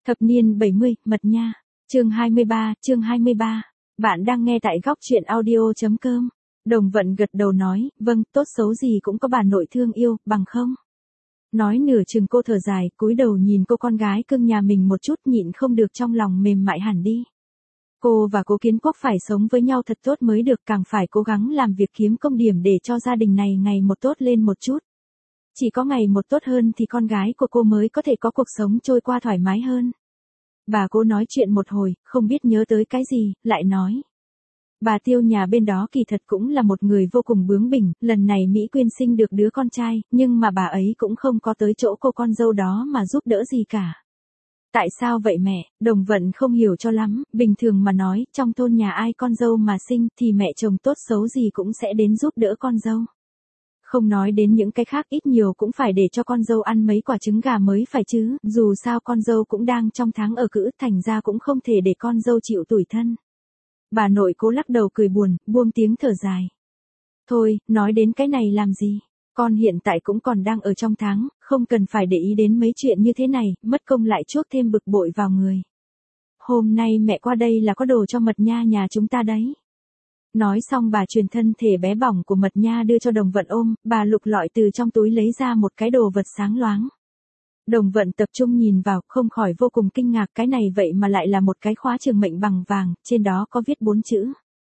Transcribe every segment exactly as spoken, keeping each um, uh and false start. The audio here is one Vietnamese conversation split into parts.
Thập niên bảy mươi, mật nha. Chương hai mươi ba, chương hai mươi ba. Bạn đang nghe tại góc truyện audio.com. Đồng Vận gật đầu nói, vâng, tốt xấu gì cũng có bà nội thương yêu, bằng không? Nói nửa chừng cô thở dài, cúi đầu nhìn cô con gái cưng nhà mình một chút, nhịn không được trong lòng mềm mại hẳn đi. Cô và Cố Kiến Quốc phải sống với nhau thật tốt mới được, càng phải cố gắng làm việc kiếm công điểm để cho gia đình này ngày một tốt lên một chút. Chỉ có ngày một tốt hơn thì con gái của cô mới có thể có cuộc sống trôi qua thoải mái hơn. Bà Cố nói chuyện một hồi, không biết nhớ tới cái gì, lại nói. Bà Tiêu nhà bên đó kỳ thật cũng là một người vô cùng bướng bỉnh, lần này Mỹ Quyên sinh được đứa con trai, nhưng mà bà ấy cũng không có tới chỗ cô con dâu đó mà giúp đỡ gì cả. Tại sao vậy mẹ? Đồng Vận không hiểu cho lắm, bình thường mà nói, trong thôn nhà ai con dâu mà sinh thì mẹ chồng tốt xấu gì cũng sẽ đến giúp đỡ con dâu. Không nói đến những cái khác, ít nhiều cũng phải để cho con dâu ăn mấy quả trứng gà mới phải chứ, dù sao con dâu cũng đang trong tháng ở cữ, thành ra cũng không thể để con dâu chịu tủi thân. Bà nội Cố lắc đầu cười buồn, buông tiếng thở dài. Thôi, nói đến cái này làm gì? Con hiện tại cũng còn đang ở trong tháng, không cần phải để ý đến mấy chuyện như thế này, mất công lại chuốc thêm bực bội vào người. Hôm nay mẹ qua đây là có đồ cho Mật Nha nhà chúng ta đấy. Nói xong bà truyền thân thể bé bỏng của Mật Nha đưa cho Đồng Vận ôm, bà lục lọi từ trong túi lấy ra một cái đồ vật sáng loáng. Đồng Vận tập trung nhìn vào, không khỏi vô cùng kinh ngạc, cái này vậy mà lại là một cái khóa trường mệnh bằng vàng, trên đó có viết bốn chữ.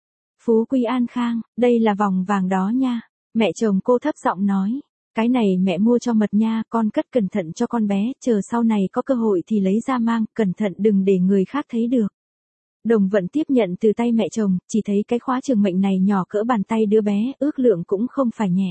Phú Quý An Khang, đây là vòng vàng đó nha. Mẹ chồng cô thấp giọng nói, cái này mẹ mua cho Mật Nha, con cất cẩn thận cho con bé, chờ sau này có cơ hội thì lấy ra mang, cẩn thận đừng để người khác thấy được. Đồng Vận tiếp nhận từ tay mẹ chồng, chỉ thấy cái khóa trường mệnh này nhỏ cỡ bàn tay đứa bé, ước lượng cũng không phải nhẹ.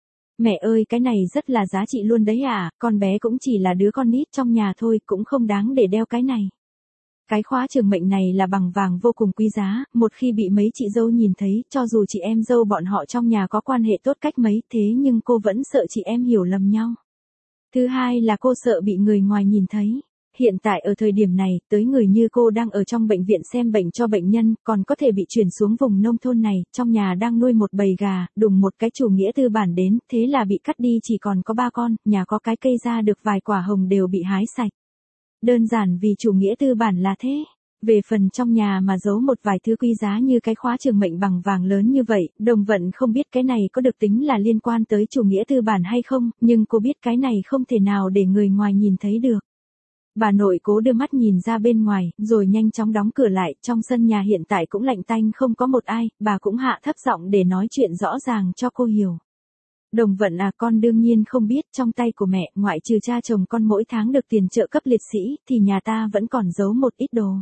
Mẹ ơi, cái này rất là giá trị luôn đấy à, con bé cũng chỉ là đứa con nít trong nhà thôi, cũng không đáng để đeo cái này. Cái khóa trường mệnh này là bằng vàng vô cùng quý giá, một khi bị mấy chị dâu nhìn thấy, cho dù chị em dâu bọn họ trong nhà có quan hệ tốt cách mấy, thế nhưng cô vẫn sợ chị em hiểu lầm nhau. Thứ hai là cô sợ bị người ngoài nhìn thấy. Hiện tại ở thời điểm này, tới người như cô đang ở trong bệnh viện xem bệnh cho bệnh nhân, còn có thể bị chuyển xuống vùng nông thôn này, trong nhà đang nuôi một bầy gà, đùng một cái chủ nghĩa tư bản đến, thế là bị cắt đi chỉ còn có ba con, nhà có cái cây ra được vài quả hồng đều bị hái sạch. Đơn giản vì chủ nghĩa tư bản là thế. Về phần trong nhà mà giấu một vài thứ quý giá như cái khóa trường mệnh bằng vàng lớn như vậy, Đồng Vận không biết cái này có được tính là liên quan tới chủ nghĩa tư bản hay không, nhưng cô biết cái này không thể nào để người ngoài nhìn thấy được. Bà nội Cố đưa mắt nhìn ra bên ngoài, rồi nhanh chóng đóng cửa lại, trong sân nhà hiện tại cũng lạnh tanh không có một ai, bà cũng hạ thấp giọng để nói chuyện rõ ràng cho cô hiểu. Đồng Vận à, con đương nhiên không biết, trong tay của mẹ, ngoại trừ cha chồng con mỗi tháng được tiền trợ cấp liệt sĩ, thì nhà ta vẫn còn giấu một ít đồ.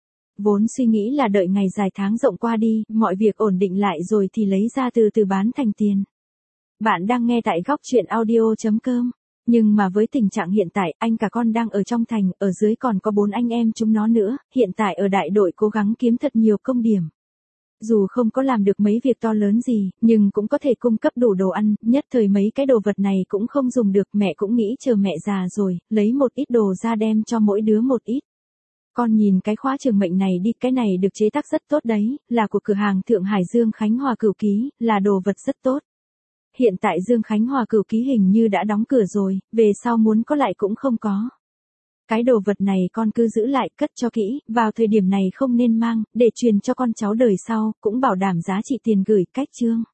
Vốn suy nghĩ là đợi ngày dài tháng rộng qua đi, mọi việc ổn định lại rồi thì lấy ra từ từ bán thành tiền. Bạn đang nghe tại góc truyện audio.com. Nhưng mà với tình trạng hiện tại, anh cả con đang ở trong thành, ở dưới còn có bốn anh em chúng nó nữa, hiện tại ở đại đội cố gắng kiếm thật nhiều công điểm. Dù không có làm được mấy việc to lớn gì, nhưng cũng có thể cung cấp đủ đồ ăn, nhất thời mấy cái đồ vật này cũng không dùng được, mẹ cũng nghĩ chờ mẹ già rồi, lấy một ít đồ ra đem cho mỗi đứa một ít. Con nhìn cái khóa trường mệnh này đi, cái này được chế tác rất tốt đấy, là của cửa hàng Thượng Hải Dương Khánh Hòa Cửu Ký, là đồ vật rất tốt. Hiện tại Dương Khánh Hòa Cửu Ký hình như đã đóng cửa rồi, về sau muốn có lại cũng không có. Cái đồ vật này con cứ giữ lại, cất cho kỹ, vào thời điểm này không nên mang, để truyền cho con cháu đời sau, cũng bảo đảm giá trị tiền gửi, cách chương.